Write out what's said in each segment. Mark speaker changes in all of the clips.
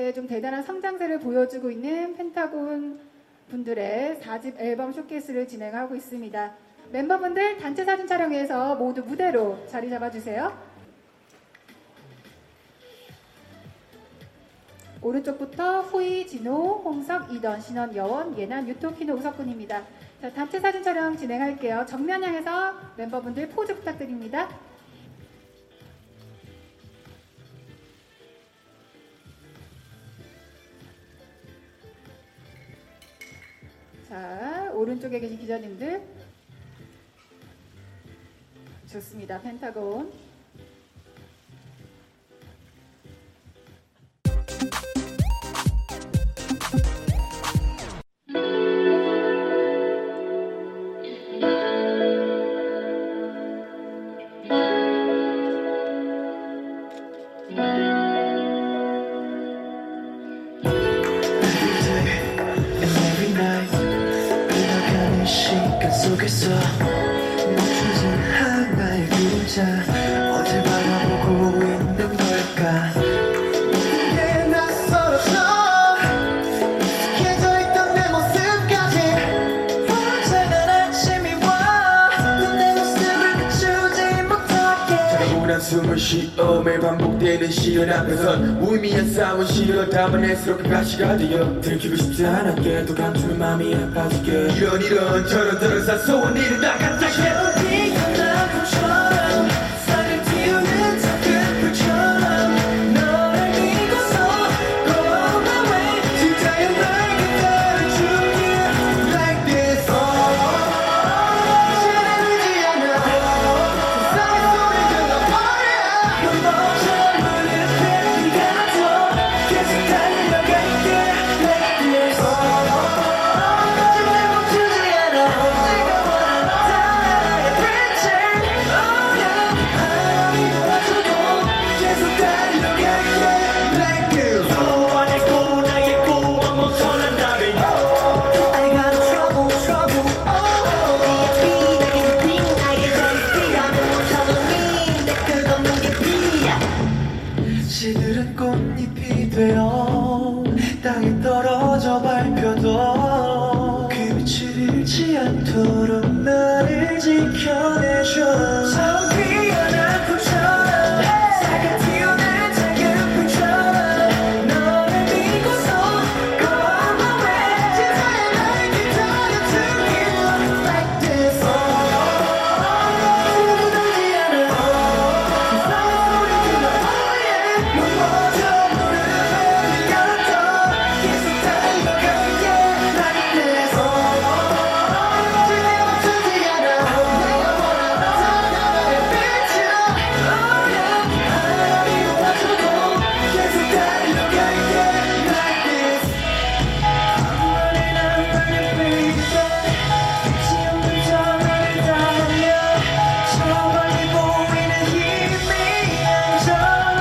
Speaker 1: 이렇게 좀 대단한 성장세를 보여주고 있는 펜타곤 분들의 4집 앨범 쇼케이스를 진행하고 있습니다. 멤버분들 단체 사진 촬영에서 모두 무대로 자리 잡아주세요. 오른쪽부터 후이, 진호, 홍석, 이던, 신원, 여원, 예난, 유토, 키노, 우석군입니다. 자, 단체 사진 촬영 진행할게요. 정면 향해서 멤버분들 포즈 부탁드립니다. 자, 오른쪽에 계신 기자님들. 좋습니다. 펜타곤.
Speaker 2: 속에서 멈춰진 하나의 그림자 어딜 바라보고 있는 걸까 내게 낯설어서 익숙해져 있던 내 모습까지 언제나 아침이 와넌내 모습을 비추지 못하게 차가운 숨을 쉬어 매일 반복되는 시련 앞에선 무의미한 싸움은 싫어 담아낼수록 가시가 되어 들키고 싶지 않았게 또 감추는 마음이 아파지게 이런 저런 사소한 일은 다 갑자기 비가 나고처럼 싹을 틔우는 작은 불처럼 너를 믿고서 Go my way 진짜야 날 기다려줄게 Like this 지나가지 않아 세상의 소리 들려버려 넌 너처럼 물을 뱉기가 더 계속 달려갈게 Like this 절대 멈추지 않아 시들은 꽃잎이 되어 땅에 떨어져 밟혀도 그 빛을 잃지 않도록 나를 지켜내줘 처음 피어난 꽃처럼 싹을 틔우는 작은 불처럼 너를 믿고서 Go my way 진짜야 날 기다려줄게 Like this 지나가지 않아 세상의 소리 들려버려 넌 먼저 물을 뱉기가 더 계속 달려갈게 Like this 절대 멈추지 않아 내가 원하는 나의 빛이야 바람이 와줘도 계속 달려갈게 Like this 아무리 난 빨리 baby 끝이 없는 저 나를 달려 저 멀리 보이는 희미한 저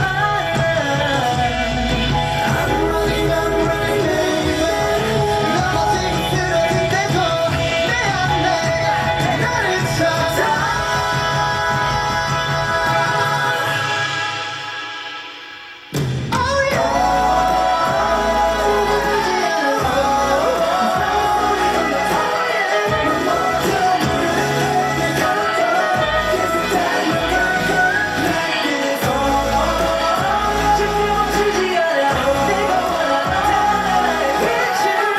Speaker 2: I'm running, I'm running, baby. 넘어지고 쓰러질 때도 내 안에 나를 찾아. Oh yeah. 지나가지 않아. 넌 먼저 물을 뱉기가 더 계속 달려갈게. Like this. 절대 멈추지 않아. 내가 원하는 나의 빛을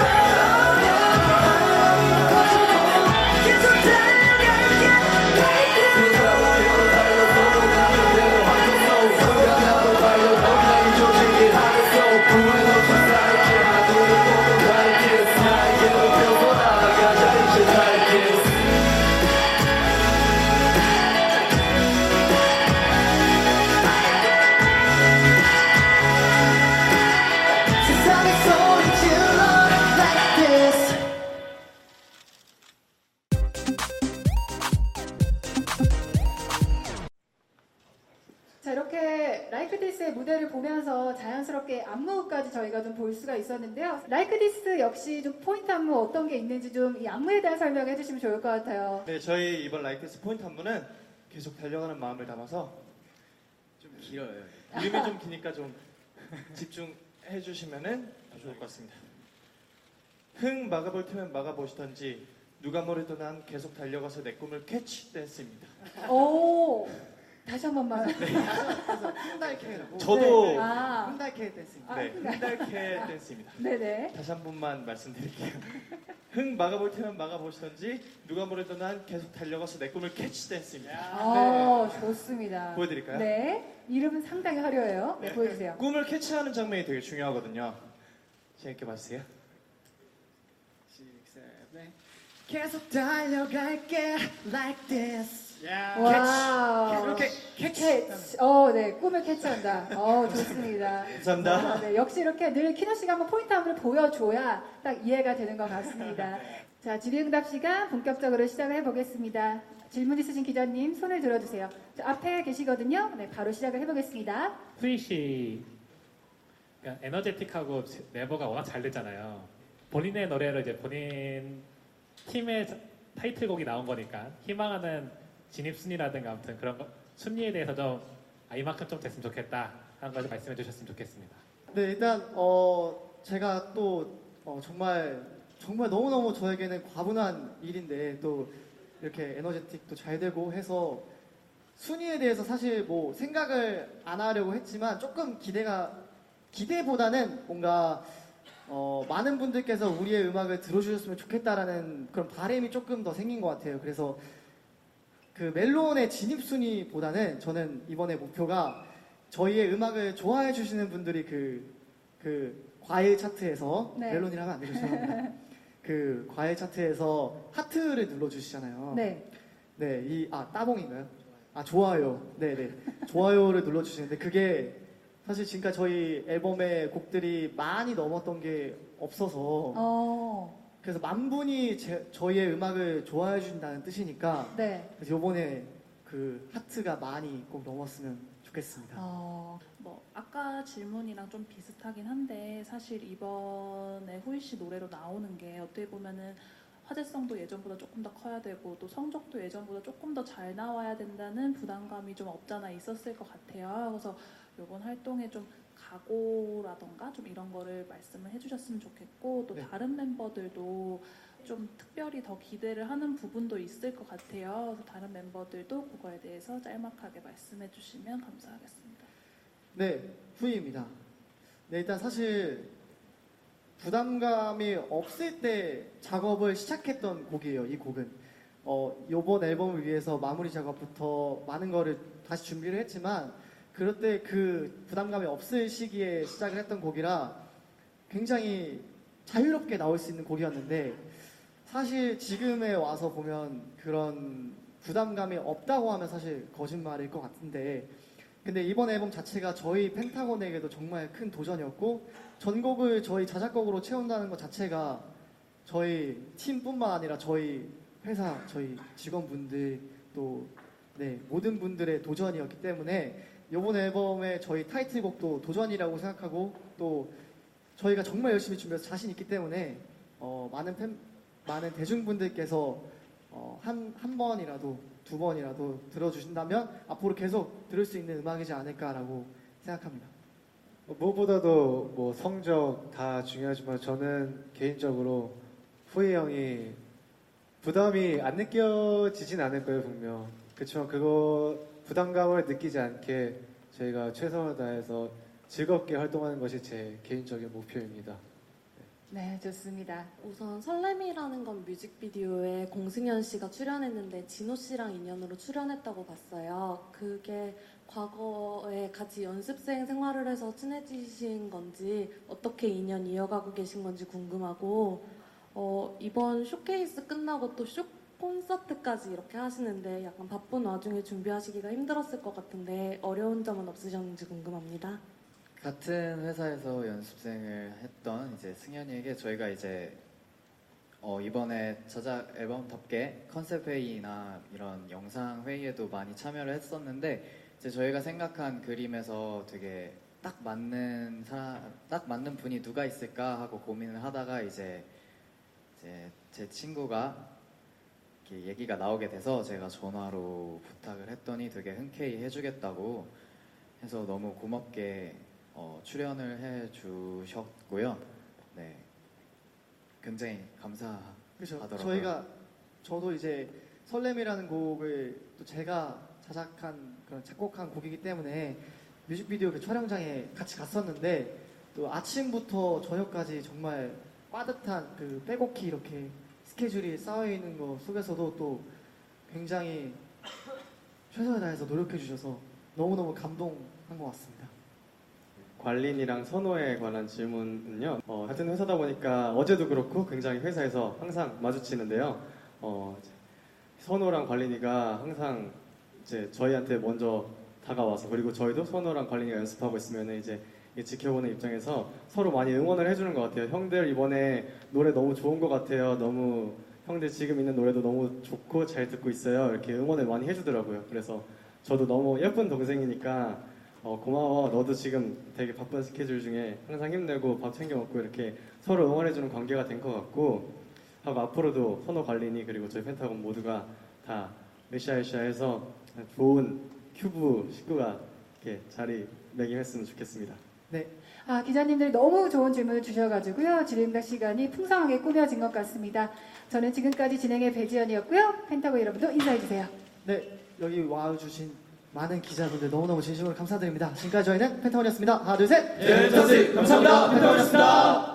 Speaker 2: 바람이 꺼져도 계속 달려갈게 Like this 세상의 소리 질러 Like this
Speaker 1: 자, 이렇게 라이크 디스의 무대를 보면서 자연스럽게 안무까지 저희가 좀 볼 수가 있었는데요. 라이크 디스 역시 좀 포인트 안무 어떤 게 있는지 좀 이 안무에 대한 설명해 주시면 좋을 것 같아요.
Speaker 3: 네, 저희 이번 라이크스 포인트 안무는 계속 달려가는 마음을 담아서
Speaker 4: 좀 길어요.
Speaker 3: 이름이 좀 기니까 좀 집중 해주시면은 더 좋을 것 같습니다. 흥 막아볼 테면 막아보시던지 누가 뭐래도 난 계속 달려가서 내 꿈을 캐치 댄스입니다.
Speaker 1: 오, 다시 한 번만.
Speaker 2: 그래서 흔달캐라고.
Speaker 3: 저도
Speaker 1: 네. 아,
Speaker 2: 흔달캐 댄스입니다.
Speaker 3: 네, 흔달캐 댄스입니다.
Speaker 1: 네네.
Speaker 3: 다시 한 번만 말씀드릴게요. 흥 막아볼 테면 막아보시던지 누가 뭐래도 난 계속 달려가서 내 꿈을 캐치 댄스입니다.
Speaker 1: 좋습니다.
Speaker 3: 보여드릴까요?
Speaker 1: 네, 이름은 상당히 화려해요. 네, 보여주세요.
Speaker 3: 꿈을 캐치하는 장면이 되게 중요하거든요. 재밌게 봐주세요.
Speaker 2: 6, 7, 8. 계속 달려갈게 like this.
Speaker 1: 와우.
Speaker 2: 이렇게 캐치.
Speaker 1: 캐치. 네, 꿈을 캐치한다. 좋습니다.
Speaker 3: 감사합니다.
Speaker 1: 네, 역시 이렇게 늘 키노 씨가 한번 포인트 한번 보여줘야 딱 이해가 되는 것 같습니다. 자, 질의응답 시간 본격적으로 시작을 해보겠습니다. 질문 있으신 기자님 손을 들어주세요. 저 앞에 계시거든요. 네, 바로 시작을 해보겠습니다.
Speaker 4: 후이 씨 그러니까 에너제틱하고 네버가 워낙 잘 됐잖아요. 본인의 노래로 이제 본인 팀의 타이틀곡이 나온 거니까 희망하는 진입 순위라든가 아무튼 그런 거 순위에 대해서 좀 이만큼 좀 됐으면 좋겠다 하는 걸 좀 말씀해 주셨으면 좋겠습니다.
Speaker 2: 네, 일단 제가 또 정말 너무너무 저에게는 과분한 일인데 또 이렇게 에너제틱도 잘 되고 해서 순위에 대해서 사실 뭐 생각을 안 하려고 했지만 조금 기대보다는 뭔가 많은 분들께서 우리의 음악을 들어주셨으면 좋겠다라는 그런 바람이 조금 더 생긴 것 같아요. 그래서 그 멜론의 진입 순위보다는 저는 이번에 목표가 저희의 음악을 좋아해 주시는 분들이 그 과일 차트에서
Speaker 1: 네.
Speaker 2: 멜론이라면 안 되죠. 죄송합니다. 그 과일 차트에서 하트를 눌러주시잖아요.
Speaker 1: 네.
Speaker 2: 네, 따봉인가요? 좋아요. 네네. 좋아요를 눌러주시는데 그게 사실 지금까지 저희 앨범의 곡들이 많이 넘었던 게 없어서 그래서 만 분이 저희의 음악을 좋아해 주신다는 뜻이니까
Speaker 1: 네.
Speaker 2: 그래서 이번에 그 하트가 많이 꼭 넘었으면 좋겠습니다.
Speaker 5: 뭐 아까 질문이랑 좀 비슷하긴 한데 사실 이번에 후이 씨 노래로 나오는 게 어떻게 보면은 화제성도 예전보다 조금 더 커야 되고 또 성적도 예전보다 조금 더 잘 나와야 된다는 부담감이 좀 없잖아 있었을 것 같아요. 그래서 이번 활동에 좀 각오라던가 좀 이런 거를 말씀을 해주셨으면 좋겠고 또
Speaker 2: 네.
Speaker 5: 다른 멤버들도 좀 특별히 더 기대를 하는 부분도 있을 것 같아요. 그래서 다른 멤버들도 그거에 대해서 짤막하게 말씀해 주시면 감사하겠습니다.
Speaker 2: 네, 후이입니다. 네, 일단 사실 부담감이 없을 때 작업을 시작했던 곡이에요. 이 곡은 이번 앨범을 위해서 마무리 작업부터 많은 거를 다시 준비를 했지만 그럴 때 그 부담감이 없을 시기에 시작을 했던 곡이라 굉장히 자유롭게 나올 수 있는 곡이었는데 사실 지금에 와서 보면 그런 부담감이 없다고 하면 사실 거짓말일 것 같은데 근데 이번 앨범 자체가 저희 펜타곤에게도 정말 큰 도전이었고 전곡을 저희 자작곡으로 채운다는 것 자체가 저희 팀뿐만 아니라 저희 회사, 저희 직원분들 또 모든 분들의 도전이었기 때문에 이번 앨범의 저희 타이틀곡도 도전이라고 생각하고 또 저희가 정말 열심히 준비해서 자신 있기 때문에 많은 대중분들께서 한 번이라도 두 번이라도 들어주신다면 앞으로 계속 들을 수 있는 음악이지 않을까라고 생각합니다.
Speaker 6: 무엇보다도 뭐 성적 다 중요하지만 저는 개인적으로 후이 형이 부담이 안 느껴지진 않을 거예요 분명. 그렇지만 그거 부담감을 느끼지 않게 저희가 최선을 다해서 즐겁게 활동하는 것이 제 개인적인 목표입니다.
Speaker 1: 네, 좋습니다.
Speaker 7: 우선 설렘이라는 건 뮤직비디오에 공승현 씨가 출연했는데 진호 씨랑 인연으로 출연했다고 봤어요. 그게 과거에 같이 연습생 생활을 해서 친해지신 건지 어떻게 인연 이어가고 계신 건지 궁금하고 이번 쇼케이스 끝나고 또 콘서트까지 이렇게 하시는데 약간 바쁜 와중에 준비하시기가 힘들었을 것 같은데 어려운 점은 없으셨는지 궁금합니다.
Speaker 8: 같은 회사에서 연습생을 했던 이제 승현이에게 저희가 이제 이번에 저작 앨범답게 컨셉 회의나 이런 영상 회의에도 많이 참여를 했었는데 이제 저희가 생각한 그림에서 되게 딱 맞는 분이 누가 있을까 하고 고민을 하다가 이제 제 친구가 이렇게 얘기가 나오게 돼서 제가 전화로 부탁을 했더니 되게 흔쾌히 해주겠다고 해서 너무 고맙게 출연을 해 주셨고요. 네, 굉장히
Speaker 2: 그렇죠.
Speaker 8: 감사하더라고요.
Speaker 2: 저도 이제 설렘이라는 곡을 또 제가 자작한 그런 작곡한 곡이기 때문에 뮤직비디오 그 촬영장에 같이 갔었는데 또 아침부터 저녁까지 정말 빠듯한 그 빼곡히 이렇게 스케줄이 쌓여 있는 거 속에서도 또 굉장히 최선을 다해서 노력해 주셔서 너무너무 감동한 것 같습니다.
Speaker 9: 관린이랑 선호에 관한 질문은요. 같은 회사다 보니까 어제도 그렇고 굉장히 회사에서 항상 마주치는데요. 선호랑 관린이가 항상 이제 저희한테 먼저 다가와서 그리고 저희도 선호랑 관린이가 연습하고 있으면 이제 지켜보는 입장에서 서로 많이 응원을 해주는 것 같아요. 형들 이번에 노래 너무 좋은 것 같아요. 너무 형들 지금 있는 노래도 너무 좋고 잘 듣고 있어요. 이렇게 응원을 많이 해주더라고요. 그래서 저도 너무 예쁜 동생이니까 고마워. 너도 지금 되게 바쁜 스케줄 중에 항상 힘내고 밥 챙겨 먹고 이렇게 서로 응원해주는 관계가 된 것 같고 하고 앞으로도 선호 관린이 그리고 저희 펜타곤 모두가 다 으쌰으쌰해서 좋은 큐브 식구가 이렇게 자리매김했으면 좋겠습니다.
Speaker 2: 네,
Speaker 1: 기자님들 너무 좋은 질문을 주셔가지고요. 질의응답 시간이 풍성하게 꾸며진 것 같습니다. 저는 지금까지 진행의 배지연이었고요. 펜타곤 여러분도 인사해주세요.
Speaker 2: 네, 여기 와주신 많은 기자분들 너무너무 진심으로 감사드립니다. 지금까지 저희는 펜타곤이었습니다. 하나, 둘, 셋.
Speaker 3: 네, 감사합니다. 펜타곤이었습니다.